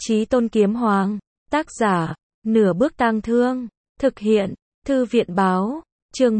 Chí Tôn Kiếm Hoàng. Tác giả, Nửa Bước Tang Thương. Thực hiện, Thư viện Báo. Chương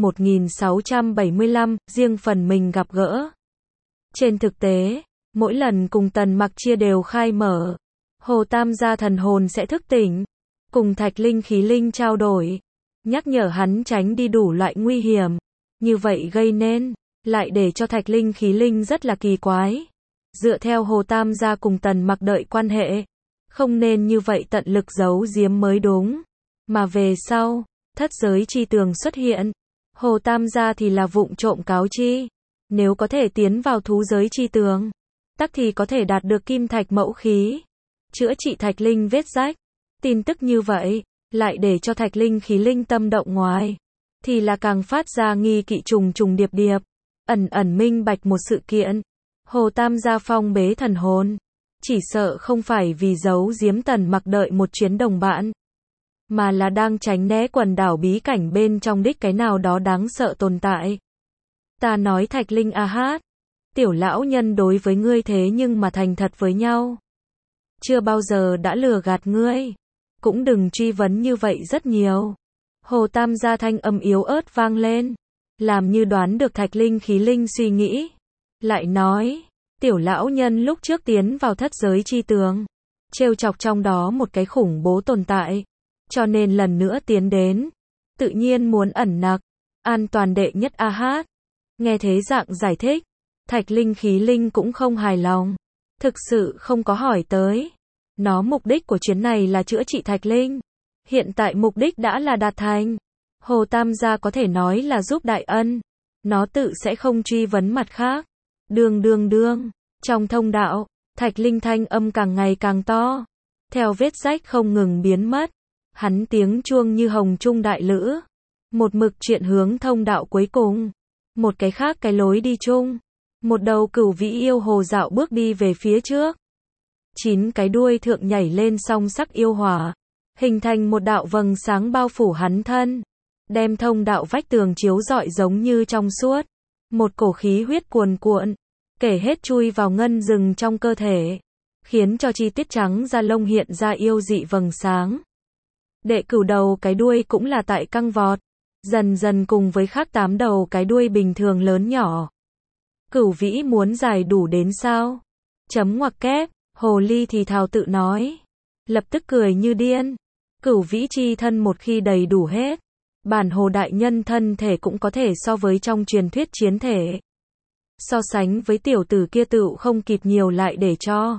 1675, riêng phần mình gặp gỡ. Trên thực tế, mỗi lần cùng Tần Mặc chia đều khai mở, Hồ Tam gia thần hồn sẽ thức tỉnh, cùng Thạch Linh khí linh trao đổi, nhắc nhở hắn tránh đi đủ loại nguy hiểm. Như vậy gây nên, lại để cho Thạch Linh khí linh rất là kỳ quái. Dựa theo Hồ Tam gia cùng Tần Mặc đợi quan hệ, không nên như vậy tận lực giấu giếm mới đúng. Mà về sau, thất giới chi tường xuất hiện, Hồ Tam gia thì là vụng trộm cáo chi, nếu có thể tiến vào thú giới chi tường, tắc thì có thể đạt được kim thạch mẫu khí, chữa trị Thạch Linh vết rách. Tin tức như vậy, lại để cho Thạch Linh khí linh tâm động ngoài, thì là càng phát ra nghi kỵ trùng trùng điệp điệp, ẩn ẩn minh bạch một sự kiện. Hồ Tam gia phong bế thần hồn, chỉ sợ không phải vì giấu giếm Tần Mặc đợi một chuyến đồng bạn, mà là đang tránh né quần đảo bí cảnh bên trong đích cái nào đó đáng sợ tồn tại. Ta nói Thạch Linh a hát, tiểu lão nhân đối với ngươi thế nhưng mà thành thật với nhau, chưa bao giờ đã lừa gạt ngươi, cũng đừng truy vấn như vậy rất nhiều. Hồ Tam gia thanh âm yếu ớt vang lên, làm như đoán được Thạch Linh khí linh suy nghĩ, lại nói, tiểu lão nhân lúc trước tiến vào thất giới chi tường, trêu chọc trong đó một cái khủng bố tồn tại, cho nên lần nữa tiến đến, tự nhiên muốn ẩn nặc, an toàn đệ nhất a hát. Nghe thế dạng giải thích, Thạch Linh khí linh cũng không hài lòng, thực sự không có hỏi tới. Nó mục đích của chuyến này là chữa trị Thạch Linh, hiện tại mục đích đã là đạt thành. Hồ Tam gia có thể nói là giúp đại ân, nó tự sẽ không truy vấn mặt khác. Đương, trong thông đạo, Thạch Linh thanh âm càng ngày càng to, theo vết rách không ngừng biến mất, hắn tiếng chuông như hồng trung đại lữ, một mực chuyện hướng thông đạo cuối cùng, một cái khác cái lối đi chung, một đầu cửu vĩ yêu hồ dạo bước đi về phía trước. 9 cái đuôi thượng nhảy lên song sắc yêu hỏa, hình thành một đạo vầng sáng bao phủ hắn thân, đem thông đạo vách tường chiếu rọi giống như trong suốt. Một cổ khí huyết cuồn cuộn, kể hết chui vào ngân rừng trong cơ thể, khiến cho chi tiết trắng da lông hiện ra yêu dị vầng sáng. Đệ cửu đầu cái đuôi cũng là tại căng vọt, dần dần cùng với khác 8 đầu cái đuôi bình thường lớn nhỏ. Cửu vĩ muốn dài đủ đến sao? Chấm ngoặc kép, hồ ly thì thào tự nói, lập tức cười như điên. Cửu vĩ chi thân một khi đầy đủ hết, bản hồ đại nhân thân thể cũng có thể so với trong truyền thuyết chiến thể. So sánh với tiểu tử kia tựu không kịp nhiều lại để cho.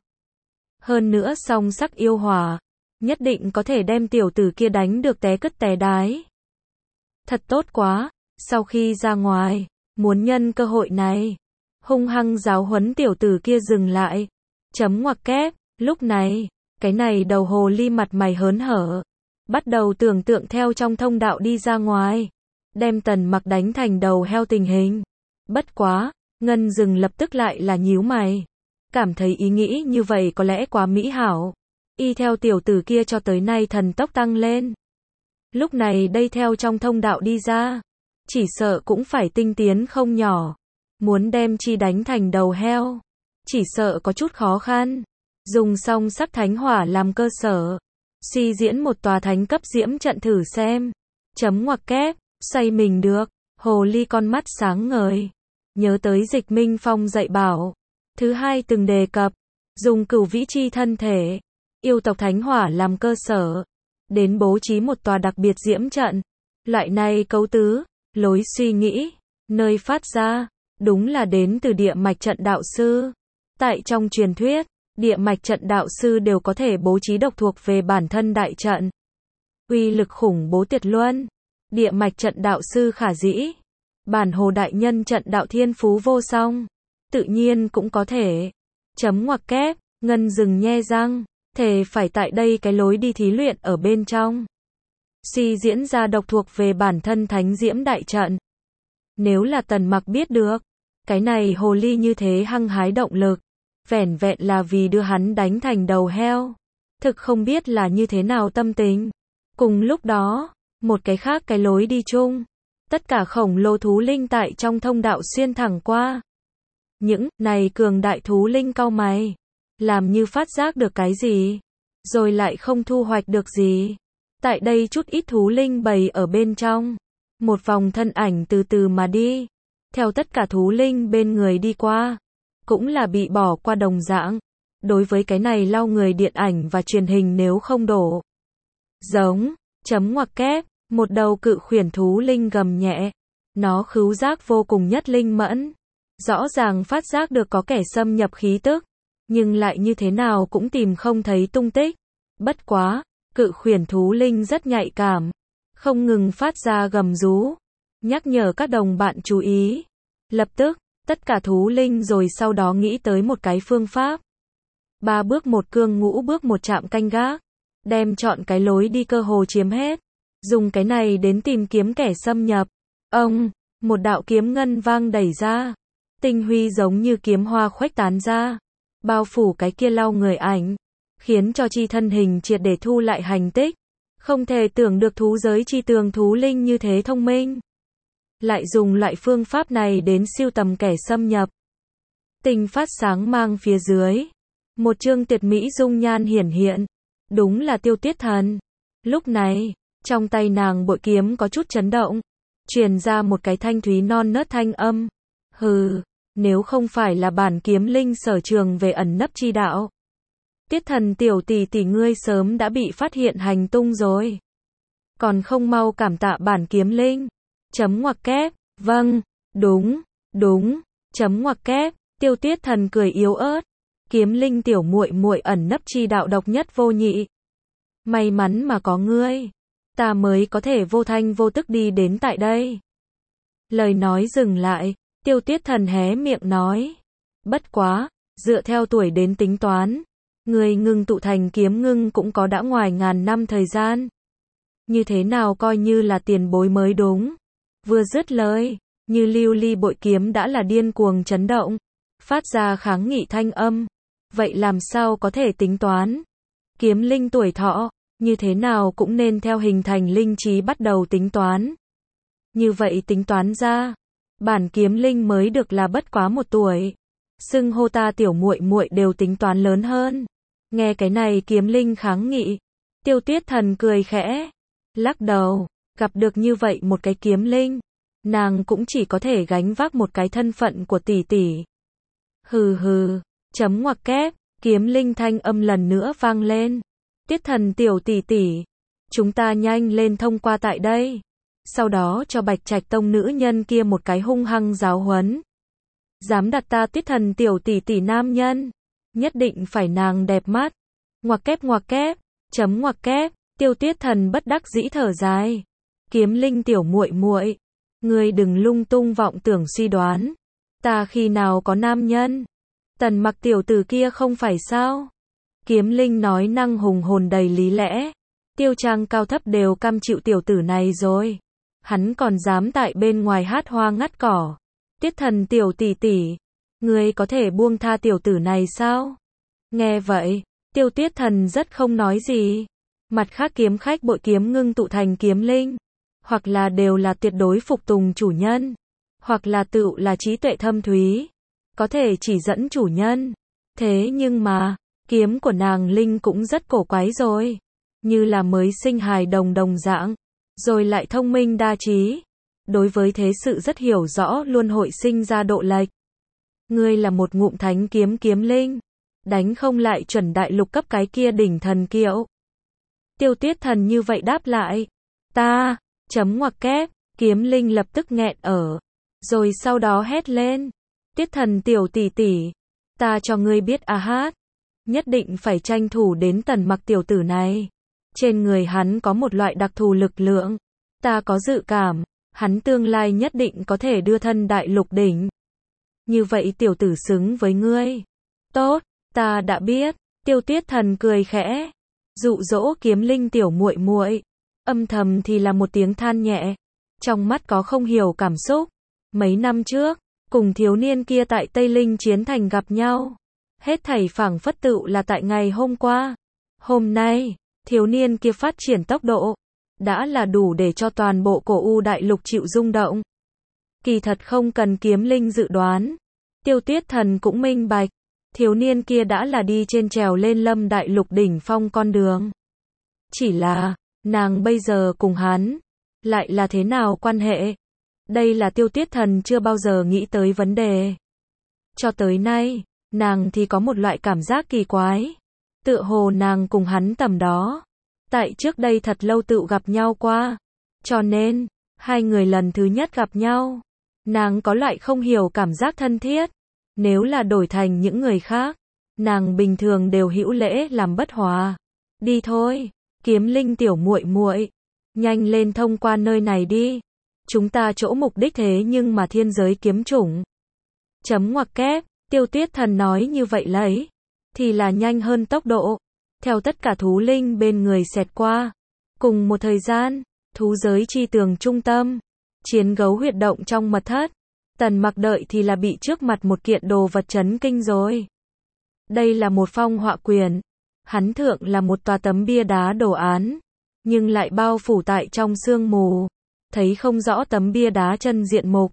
Hơn nữa song sắc yêu hỏa, nhất định có thể đem tiểu tử kia đánh được té cất té đái. Thật tốt quá, sau khi ra ngoài, muốn nhân cơ hội này, hung hăng giáo huấn tiểu tử kia dừng lại. Chấm ngoặc kép, lúc này, cái này đầu hồ ly mặt mày hớn hở, bắt đầu tưởng tượng theo trong thông đạo đi ra ngoài, đem Tần Mặc đánh thành đầu heo tình hình. Bất quá, ngân rừng lập tức lại là nhíu mày, cảm thấy ý nghĩ như vậy có lẽ quá mỹ hảo. Y theo tiểu tử kia cho tới nay thần tốc tăng lên, lúc này đây theo trong thông đạo đi ra, chỉ sợ cũng phải tinh tiến không nhỏ. Muốn đem chi đánh thành đầu heo, chỉ sợ có chút khó khăn. Dùng song sắc thánh hỏa làm cơ sở, suy diễn một tòa thánh cấp diễm trận thử xem. Chấm ngoặc kép, xoay mình được. Hồ ly con mắt sáng ngời, nhớ tới Dịch Minh Phong dạy bảo, thứ hai từng đề cập, dùng cửu vĩ chi thân thể, yêu tộc thánh hỏa làm cơ sở, đến bố trí một tòa đặc biệt diễm trận. Loại này cấu tứ, lối suy nghĩ, nơi phát ra, đúng là đến từ địa mạch trận đạo sư. Tại trong truyền thuyết, địa mạch trận đạo sư đều có thể bố trí độc thuộc về bản thân đại trận, uy lực khủng bố tuyệt luân. Địa mạch trận đạo sư khả dĩ, bản hồ đại nhân trận đạo thiên phú vô song, tự nhiên cũng có thể. Chấm ngoặc kép, ngân rừng nhe răng, thề phải tại đây cái lối đi thí luyện ở bên trong, suy diễn ra độc thuộc về bản thân thánh diễm đại trận. Nếu là Tần Mặc biết được, cái này hồ ly như thế hăng hái động lực, vẻn vẹn là vì đưa hắn đánh thành đầu heo, thực không biết là như thế nào tâm tình. Cùng lúc đó, một cái khác cái lối đi chung, tất cả khổng lồ thú linh tại trong thông đạo xuyên thẳng qua. Những này cường đại thú linh cau mày, làm như phát giác được cái gì, rồi lại không thu hoạch được gì. Tại đây chút ít thú linh bầy ở bên trong. Một vòng thân ảnh từ từ mà đi. Theo tất cả thú linh bên người đi qua. Cũng là bị bỏ qua đồng dạng. Đối với cái này lau người điện ảnh và truyền hình nếu không đổ. Giống, chấm ngoặc kép, một đầu cự khuyển thú linh gầm nhẹ. Nó khứu giác vô cùng nhất linh mẫn. Rõ ràng phát giác được có kẻ xâm nhập khí tức. Nhưng lại như thế nào cũng tìm không thấy tung tích. Bất quá, cự khuyển thú linh rất nhạy cảm. Không ngừng phát ra gầm rú. Nhắc nhở các đồng bạn chú ý. Lập tức, tất cả thú linh rồi sau đó nghĩ tới một cái phương pháp. 3 bước một cương, ngũ bước một chạm canh gác. Đem chọn cái lối đi cơ hồ chiếm hết. Dùng cái này đến tìm kiếm kẻ xâm nhập. Ông, một đạo kiếm ngân vang đẩy ra. Tinh huy giống như kiếm hoa khuếch tán ra. Bao phủ cái kia lau người ảnh. Khiến cho chi thân hình triệt để thu lại hành tích. Không thể tưởng được thú giới chi tường thú linh như thế thông minh. Lại dùng loại phương pháp này đến siêu tầm kẻ xâm nhập. Tinh phát sáng mang phía dưới. Một chương tuyệt mỹ dung nhan hiển hiện. Đúng là Tiêu Tiết Thần. Lúc này, trong tay nàng bội kiếm có chút chấn động. Truyền ra một cái thanh thúy non nớt thanh âm. Hừ, nếu không phải là bản kiếm linh sở trường về ẩn nấp chi đạo. Tiết Thần tiểu tỷ tỷ ngươi sớm đã bị phát hiện hành tung rồi. Còn không mau cảm tạ bản kiếm linh. Chấm ngoặc kép, vâng, đúng, chấm ngoặc kép, Tiêu Tiết Thần cười yếu ớt. Kiếm linh tiểu muội muội ẩn nấp chi đạo độc nhất vô nhị. May mắn mà có ngươi, ta mới có thể vô thanh vô tức đi đến tại đây. Lời nói dừng lại, Tiêu Tiết Thần hé miệng nói. Bất quá, dựa theo tuổi đến tính toán, ngươi ngưng tụ thành kiếm ngưng cũng có đã ngoài ngàn năm thời gian. Như thế nào coi như là tiền bối mới đúng. Vừa dứt lời, như lưu ly bội kiếm đã là điên cuồng chấn động, phát ra kháng nghị thanh âm. Vậy làm sao có thể tính toán? Kiếm linh tuổi thọ, như thế nào cũng nên theo hình thành linh trí bắt đầu tính toán. Như vậy tính toán ra, bản kiếm linh mới được là bất quá 1 tuổi. Xưng hô ta tiểu muội muội đều tính toán lớn hơn. Nghe cái này kiếm linh kháng nghị, Tiêu Tiết Thần cười khẽ, lắc đầu, gặp được như vậy một cái kiếm linh, nàng cũng chỉ có thể gánh vác một cái thân phận của tỷ tỷ. Hừ hừ, chấm ngoặc kép, kiếm linh thanh âm lần nữa vang lên. Tiết Thần tiểu tỷ tỷ, chúng ta nhanh lên thông qua tại đây. Sau đó cho Bạch Trạch Tông nữ nhân kia một cái hung hăng giáo huấn. Dám đặt ta Tiết Thần tiểu tỷ tỷ nam nhân, nhất định phải nàng đẹp mắt. Ngoặc kép, chấm ngoặc kép, Tiêu Tiết Thần bất đắc dĩ thở dài. Kiếm linh tiểu muội muội, ngươi đừng lung tung vọng tưởng suy đoán. Ta khi nào có nam nhân? Tần Mặc tiểu tử kia không phải sao? Kiếm linh nói năng hùng hồn đầy lý lẽ. Tiêu Trang cao thấp đều cam chịu tiểu tử này rồi. Hắn còn dám tại bên ngoài hát hoa ngắt cỏ. Tiết Thần tiểu tỷ tỷ, ngươi có thể buông tha tiểu tử này sao? Nghe vậy, Tiêu Tiết Thần rất không nói gì. Mặt khác kiếm khách bội kiếm ngưng tụ thành kiếm linh, hoặc là đều là tuyệt đối phục tùng chủ nhân, hoặc là tựu là trí tuệ thâm thúy, có thể chỉ dẫn chủ nhân. Thế nhưng mà, kiếm của nàng linh cũng rất cổ quái rồi, như là mới sinh hài đồng đồng dạng, rồi lại thông minh đa trí. Đối với thế sự rất hiểu rõ luôn hội sinh ra độ lệch. Ngươi là một ngụm thánh kiếm kiếm linh, đánh không lại chuẩn đại lục cấp cái kia đỉnh thần kiệu. Tiêu Tiết Thần như vậy đáp lại. Ta, chấm ngoặc kép, kiếm linh lập tức nghẹn ở. Rồi sau đó hét lên. Tiết Thần tiểu tỷ tỷ, ta cho ngươi biết a hát. Nhất định phải tranh thủ đến Tần Mặc tiểu tử này. Trên người hắn có một loại đặc thù lực lượng. Ta có dự cảm, hắn tương lai nhất định có thể đưa thân đại lục đỉnh. Như vậy tiểu tử xứng với ngươi. Tốt, ta đã biết. Tiêu Tiết Thần cười khẽ, dụ dỗ kiếm linh tiểu muội muội. Âm thầm thì là một tiếng than nhẹ, trong mắt có không hiểu cảm xúc. Mấy năm trước, cùng thiếu niên kia tại Tây Linh Chiến Thành gặp nhau, hết thảy phảng phất tựu là tại ngày hôm qua. Hôm nay, thiếu niên kia phát triển tốc độ, đã là đủ để cho toàn bộ cổ U đại lục chịu rung động. Kỳ thật không cần kiếm linh dự đoán, Tiêu Tiết Thần cũng minh bạch, thiếu niên kia đã là đi trên trèo lên Lâm Đại Lục đỉnh phong con đường. Chỉ là, nàng bây giờ cùng hắn, lại là thế nào quan hệ? Đây là Tiêu Tuyết Thần chưa bao giờ nghĩ tới vấn đề. Cho tới nay, nàng thì có một loại cảm giác kỳ quái. Tựa hồ nàng cùng hắn tầm đó. Tại trước đây thật lâu tự gặp nhau qua. Cho nên, hai người lần thứ nhất gặp nhau. Nàng có loại không hiểu cảm giác thân thiết. Nếu là đổi thành những người khác, nàng bình thường đều hữu lễ làm bất hòa. Đi thôi, Kiếm Linh tiểu muội muội, nhanh lên thông qua nơi này đi. Chúng ta chỗ mục đích thế nhưng mà thiên giới kiếm chủng. Chấm ngoặc kép, Tiêu Tuyết Thần nói như vậy lấy, thì là nhanh hơn tốc độ. Theo tất cả thú linh bên người xẹt qua. Cùng một thời gian, thú giới chi tường trung tâm, chiến gấu huyệt động trong mật thất. Tần Mặc đợi thì là bị trước mặt một kiện đồ vật chấn kinh rồi. Đây là một phong họa quyển. Hắn thượng là một tòa tấm bia đá đồ án, nhưng lại bao phủ tại trong sương mù. Thấy không rõ tấm bia đá chân diện mục.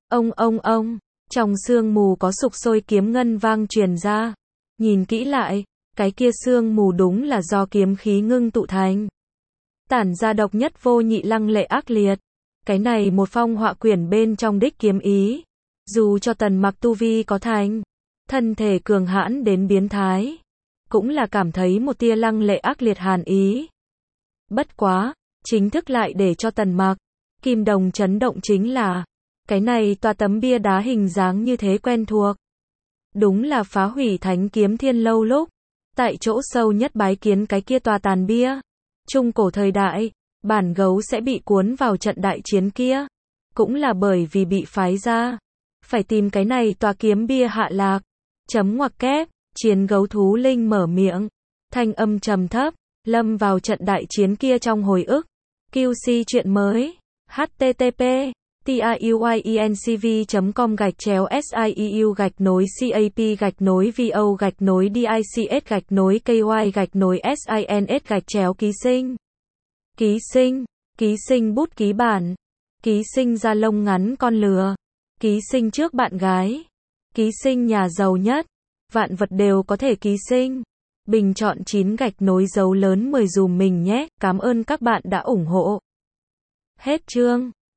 Ông, trong sương mù có sục sôi kiếm ngân vang truyền ra. Nhìn kỹ lại, cái kia sương mù đúng là do kiếm khí ngưng tụ thành. Tản ra độc nhất vô nhị lăng lệ ác liệt. Cái này một phong họa quyển bên trong đích kiếm ý. Dù cho Tần Mặc tu vi có thành, thân thể cường hãn đến biến thái, cũng là cảm thấy một tia lăng lệ ác liệt hàn ý. Bất quá, chính thức lại để cho Tần Mặc kim đồng chấn động chính là, cái này tòa tấm bia đá hình dáng như thế quen thuộc. Đúng là phá hủy Thánh Kiếm Thiên lâu lúc, tại chỗ sâu nhất bái kiến cái kia tòa tàn bia. Trung cổ thời đại, bản gấu sẽ bị cuốn vào trận đại chiến kia, cũng là bởi vì bị phái ra, phải tìm cái này tòa kiếm bia hạ lạc. Chấm ngoặc kép, chiến gấu thú linh mở miệng, thanh âm trầm thấp, lâm vào trận đại chiến kia trong hồi ức. QC chuyện mới, http tiuyinc.com/sip-vo-dics-kys-ký sinh, ký sinh bút ký bản, ký sinh da lông ngắn con lừa, ký sinh trước bạn gái, ký sinh nhà giàu nhất, vạn vật đều có thể ký sinh. Bình chọn 9 gạch nối dấu lớn 10 dùm mình nhé, cảm ơn các bạn đã ủng hộ. Hết chương.